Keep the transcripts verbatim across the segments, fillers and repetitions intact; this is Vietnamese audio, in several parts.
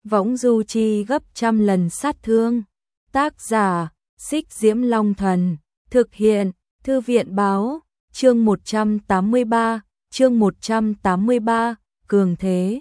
võng du chi gấp trăm lần sát thương. Tác giả, Xích Diễm Long Thần, thực hiện, Thư viện báo, chương một trăm tám mươi ba, chương một trăm tám mươi ba, cường thế.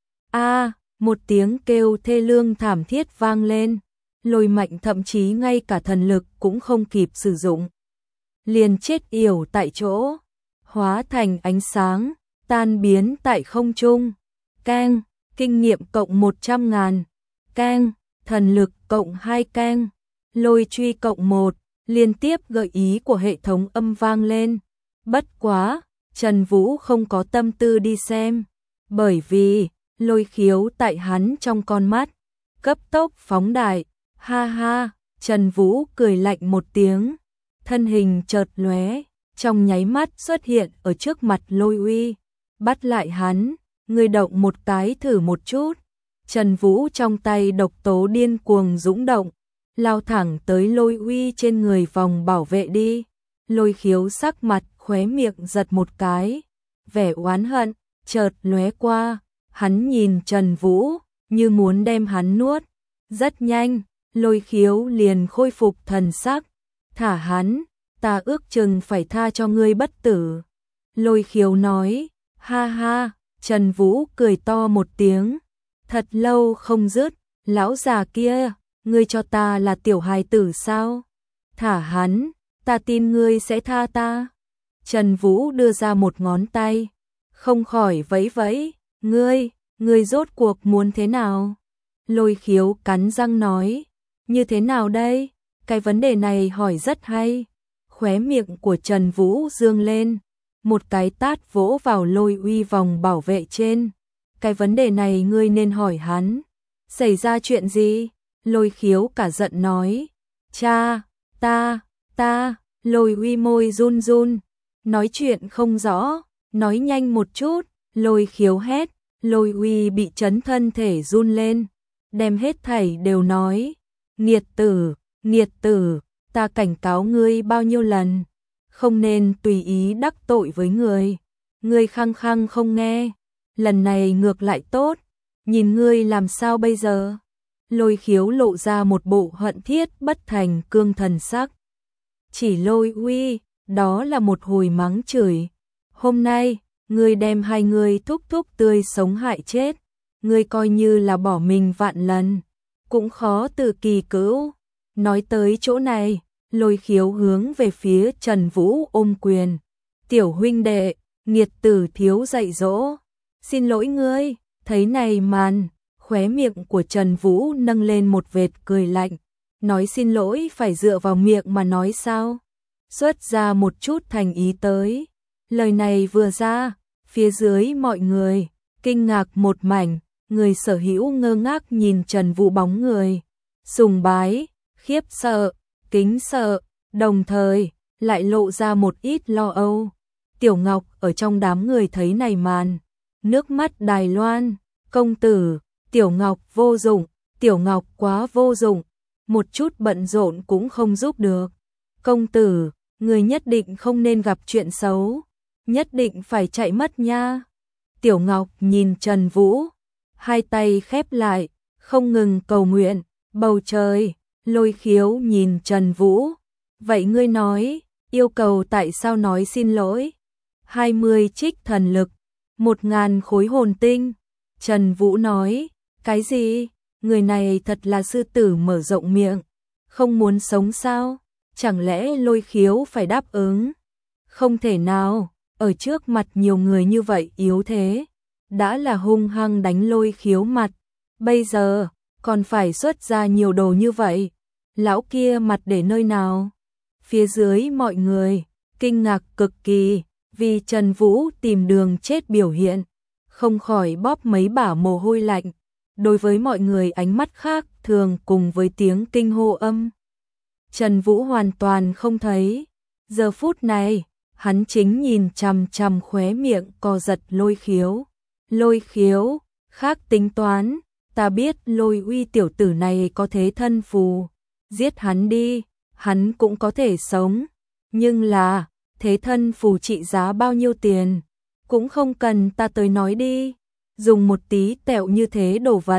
A, một tiếng kêu thê lương thảm thiết vang lên, Lôi Mạnh thậm chí ngay cả thần lực cũng không kịp sử dụng, liền chết yểu tại chỗ, hóa thành ánh sáng, tan biến tại không trung. Keng, kinh nghiệm cộng một trăm ngàn. Keng, thần lực cộng hai keng. Lôi truy cộng một, liên tiếp gợi ý của hệ thống âm vang lên. Bất quá, Trần Vũ không có tâm tư đi xem, bởi vì lôi khiếu tại hắn trong con mắt cấp tốc phóng đại. Ha ha, Trần Vũ cười lạnh một tiếng, thân hình chợt lóe, trong nháy mắt xuất hiện ở trước mặt Lôi Uy, bắt lại hắn, ngươi động một cái thử một chút. Trần Vũ trong tay độc tố điên cuồng dũng động, lao thẳng tới Lôi Uy trên người vòng bảo vệ đi. Lôi khiếu sắc mặt khóe miệng giật một cái, vẻ oán hận chợt lóe qua, hắn nhìn Trần Vũ như muốn đem hắn nuốt. Rất nhanh, Lôi khiếu liền khôi phục thần sắc, thả hắn, ta ước chừng phải tha cho ngươi bất tử. Lôi khiếu nói, ha ha. Trần Vũ cười to một tiếng, thật lâu không dứt, lão già kia, ngươi cho ta là tiểu hài tử sao? Thả hắn, ta tin ngươi sẽ tha ta. Trần Vũ đưa ra một ngón tay, không khỏi vẫy vẫy, ngươi, ngươi rốt cuộc muốn thế nào? Lôi khiếu cắn răng nói, như thế nào đây? Cái vấn đề này hỏi rất hay. Khóe miệng của Trần Vũ dương lên, một cái tát vỗ vào Lôi Uy vòng bảo vệ trên. Cái vấn đề này ngươi nên hỏi hắn. Xảy ra chuyện gì? Lôi khiếu cả giận nói. Cha, ta, ta, Lôi Uy môi run run, nói chuyện không rõ, nói nhanh một chút. Lôi khiếu hét, Lôi Uy bị chấn thân thể run lên, đem hết thảy đều nói. Nghiệt tử, nghiệt tử, ta cảnh cáo ngươi bao nhiêu lần, không nên tùy ý đắc tội với người. Ngươi khăng khăng không nghe, lần này ngược lại tốt, nhìn ngươi làm sao bây giờ? Lôi khiếu lộ ra một bộ hận thiết bất thành cương thần sắc. Chỉ Lôi Uy, đó là một hồi mắng chửi. Hôm nay, ngươi đem hai người thúc thúc tươi sống hại chết, ngươi coi như là bỏ mình vạn lần, cũng khó tự kỳ cữu. Nói tới chỗ này, Lôi khiếu hướng về phía Trần Vũ ôm quyền. Tiểu huynh đệ, nghiệt tử thiếu dạy dỗ. Xin lỗi ngươi. Thấy này màn, khóe miệng của Trần Vũ nâng lên một vệt cười lạnh. Nói xin lỗi phải dựa vào miệng mà nói sao? Xuất ra một chút thành ý tới. Lời này vừa ra, phía dưới mọi người kinh ngạc một mảnh, người sở hữu ngơ ngác nhìn Trần Vũ bóng người, sùng bái, khiếp sợ, kính sợ, đồng thời lại lộ ra một ít lo âu. Tiểu Ngọc ở trong đám người thấy này màn, nước mắt Đài Loan. Công tử, Tiểu Ngọc vô dụng, Tiểu Ngọc quá vô dụng, một chút bận rộn cũng không giúp được. Công tử, người nhất định không nên gặp chuyện xấu, nhất định phải chạy mất nha. Tiểu Ngọc nhìn Trần Vũ, hai tay khép lại, không ngừng cầu nguyện. Bầu trời, Lôi khiếu nhìn Trần Vũ, vậy ngươi nói, yêu cầu tại sao nói xin lỗi? hai mươi trích thần lực, một ngàn khối hồn tinh. Trần Vũ nói, cái gì? Người này thật là sư tử mở rộng miệng, không muốn sống sao? Chẳng lẽ Lôi khiếu phải đáp ứng? Không thể nào, ở trước mặt nhiều người như vậy yếu thế, đã là hung hăng đánh Lôi khiếu mặt, bây giờ còn phải xuất ra nhiều đồ như vậy, lão kia mặt để nơi nào? Phía dưới mọi người kinh ngạc cực kỳ, vì Trần Vũ tìm đường chết biểu hiện, không khỏi bóp mấy bả mồ hôi lạnh. Đối với mọi người ánh mắt khác thường cùng với tiếng kinh hô âm, Trần Vũ hoàn toàn không thấy. Giờ phút này, hắn chính nhìn chằm chằm khóe miệng co giật Lôi khiếu. Lôi khiếu, khác tính toán, ta biết Lôi Uy tiểu tử này có thế thân phù, giết hắn đi, hắn cũng có thể sống. Nhưng là, thế thân phù trị giá bao nhiêu tiền, cũng không cần ta tới nói đi. Dùng một tí tẹo như thế đồ vật,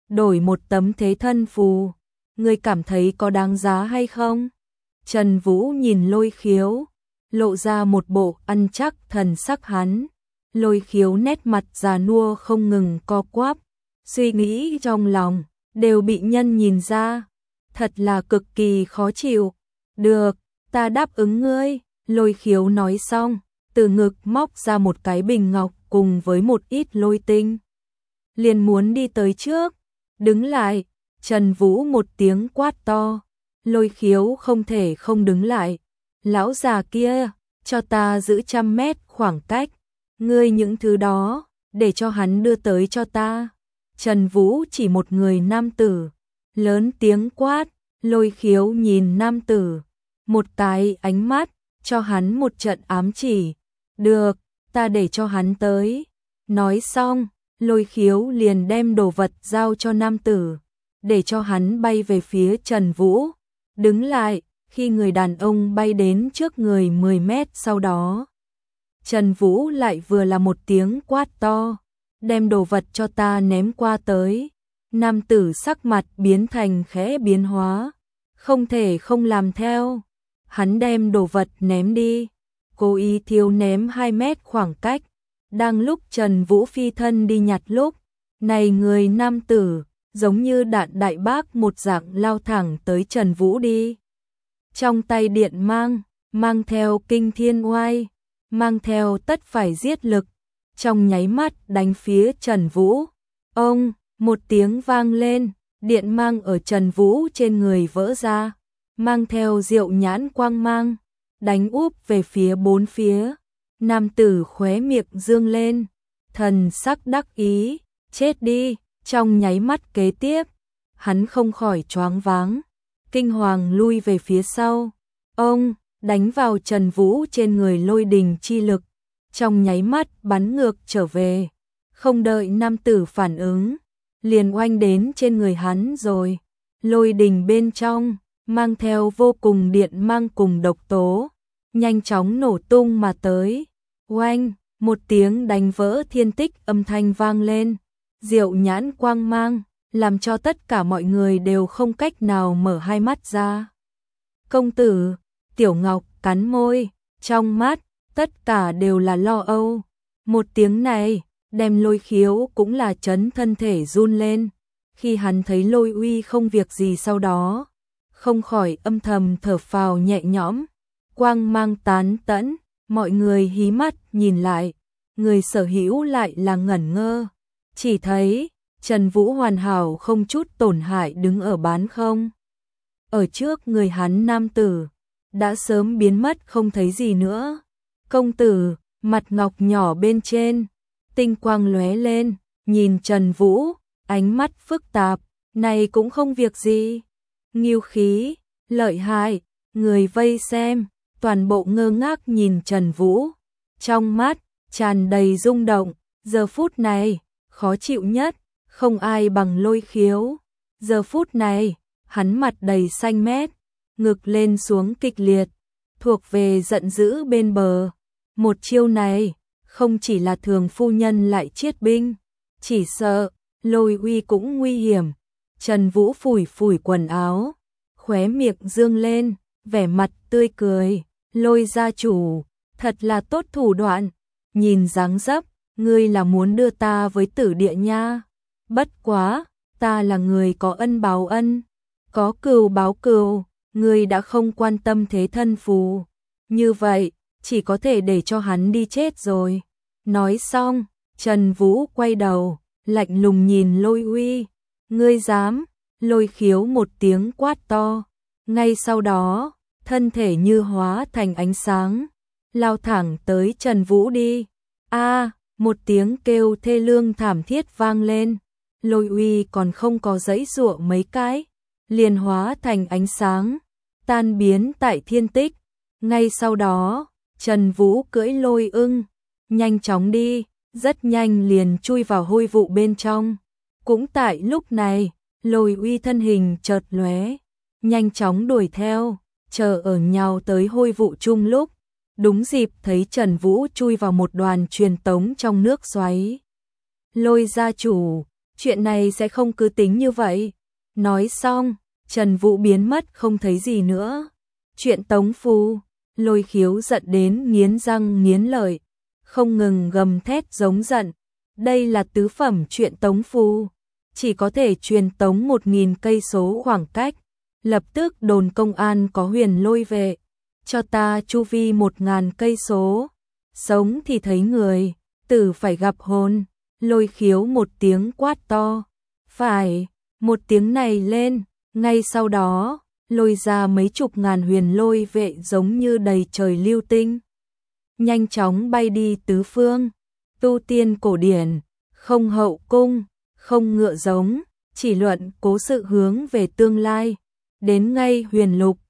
đổi một tấm thế thân phù, ngươi cảm thấy có đáng giá hay không? Trần Vũ nhìn Lôi Khiếu, lộ ra một bộ ăn chắc thần sắc hắn. Lôi Khiếu nét mặt già nua không ngừng co quắp, suy nghĩ trong lòng đều bị nhân nhìn ra, thật là cực kỳ khó chịu. Được, ta đáp ứng ngươi. Lôi Khiếu nói xong, từ ngực móc ra một cái bình ngọc cùng với một ít lôi tinh, liền muốn đi tới trước. Đứng lại. Trần Vũ một tiếng quát to. Lôi Khiếu không thể không đứng lại. Lão già kia, cho ta giữ trăm mét khoảng cách. Ngươi những thứ đó, để cho hắn đưa tới cho ta. Trần Vũ chỉ một người nam tử, lớn tiếng quát. Lôi Khiếu nhìn nam tử, một cái ánh mắt, cho hắn một trận ám chỉ. Được, ta để cho hắn tới. Nói xong, Lôi Khiếu liền đem đồ vật giao cho nam tử, để cho hắn bay về phía Trần Vũ. Đứng lại, khi người đàn ông bay đến trước người mười mét sau đó. Trần Vũ lại vừa là một tiếng quát to, đem đồ vật cho ta ném qua tới. Nam tử sắc mặt biến thành khẽ biến hóa, không thể không làm theo. Hắn đem đồ vật ném đi, cố ý thiếu ném hai mét khoảng cách. Đang lúc Trần Vũ phi thân đi nhặt lúc, này người nam tử, giống như đạn đại bác một dạng lao thẳng tới Trần Vũ đi. Trong tay điện mang, mang theo kinh thiên oai, mang theo tất phải giết lực, trong nháy mắt đánh phía Trần Vũ. Ông, một tiếng vang lên, điện mang ở Trần Vũ trên người vỡ ra, mang theo diệu nhãn quang mang, đánh úp về phía bốn phía. Nam tử khóe miệng dương lên, thần sắc đắc ý, chết đi. Trong nháy mắt kế tiếp, hắn không khỏi choáng váng, kinh hoàng lui về phía sau. Ông, đánh vào Trần Vũ trên người lôi đình chi lực, trong nháy mắt bắn ngược trở về, không đợi nam tử phản ứng, liền oanh đến trên người hắn rồi. Lôi đình bên trong, mang theo vô cùng điện mang cùng độc tố, nhanh chóng nổ tung mà tới. Oanh, một tiếng đánh vỡ thiên tích âm thanh vang lên, diệu nhãn quang mang, làm cho tất cả mọi người đều không cách nào mở hai mắt ra. Công tử, Tiểu Ngọc cắn môi, trong mắt, tất cả đều là lo âu. Một tiếng này, đem Lôi Khiếu cũng là chấn thân thể run lên. Khi hắn thấy Lôi Uy không việc gì sau đó, không khỏi âm thầm thở phào nhẹ nhõm. Quang mang tán tẫn, mọi người hí mắt nhìn lại, người sở hữu lại là ngẩn ngơ. Chỉ thấy, Trần Vũ hoàn hảo không chút tổn hại đứng ở bán không. Ở trước người hắn nam tử, đã sớm biến mất không thấy gì nữa. Công tử, mặt ngọc nhỏ bên trên, tinh quang lóe lên, nhìn Trần Vũ, ánh mắt phức tạp, này cũng không việc gì. Nghiêu khí, lợi hại, người vây xem, toàn bộ ngơ ngác nhìn Trần Vũ. Trong mắt, tràn đầy rung động, giờ phút này, khó chịu nhất, không ai bằng Lôi Khiếu. Giờ phút này, hắn mặt đầy xanh mét, ngực lên xuống kịch liệt, thuộc về giận dữ bên bờ. Một chiêu này, không chỉ là thường phu nhân lại chiết binh, chỉ sợ, Lôi Uy cũng nguy hiểm. Trần Vũ phủi phủi quần áo, khóe miệng dương lên, vẻ mặt tươi cười. Lôi gia chủ, thật là tốt thủ đoạn, nhìn dáng dấp, ngươi là muốn đưa ta với tử địa nha. Bất quá, ta là người có ân báo ân, có cừu báo cừu, ngươi đã không quan tâm thế thân phù. Như vậy, chỉ có thể để cho hắn đi chết rồi. Nói xong, Trần Vũ quay đầu, lạnh lùng nhìn Lôi Uy. Ngươi dám? Lôi Khiếu một tiếng quát to. Ngay sau đó, thân thể như hóa thành ánh sáng, lao thẳng tới Trần Vũ đi. A, một tiếng kêu thê lương thảm thiết vang lên. Lôi Uy còn không có giãy giụa mấy cái, liền hóa thành ánh sáng, tan biến tại thiên tích. Ngay sau đó, Trần Vũ cưỡi lôi ưng, nhanh chóng đi, rất nhanh liền chui vào hôi vụ bên trong. Cũng tại lúc này, Lôi Uy thân hình chợt lóe, nhanh chóng đuổi theo, chờ ở nhau tới hôi vụ chung lúc, đúng dịp thấy Trần Vũ chui vào một đoàn truyền tống trong nước xoáy. Lôi gia chủ, chuyện này sẽ không cứ tính như vậy. Nói xong, Trần Vũ biến mất không thấy gì nữa. Chuyện tống phu, Lôi Khiếu giận đến nghiến răng nghiến lợi, không ngừng gầm thét giống giận. Đây là tứ phẩm chuyện tống phu, chỉ có thể truyền tống một nghìn cây số khoảng cách. Lập tức đồn công an có Huyền Lôi vệ, cho ta chu vi một ngàn cây số. Sống thì thấy người, tử phải gặp hồn. Lôi Khiếu một tiếng quát to. Phải, một tiếng này lên, ngay sau đó, lôi ra mấy chục ngàn huyền lôi vệ giống như đầy trời lưu tinh. Nhanh chóng bay đi tứ phương, tu tiên cổ điển, không hậu cung, không ngựa giống, chỉ luận cố sự hướng về tương lai. Đến ngay huyền lục,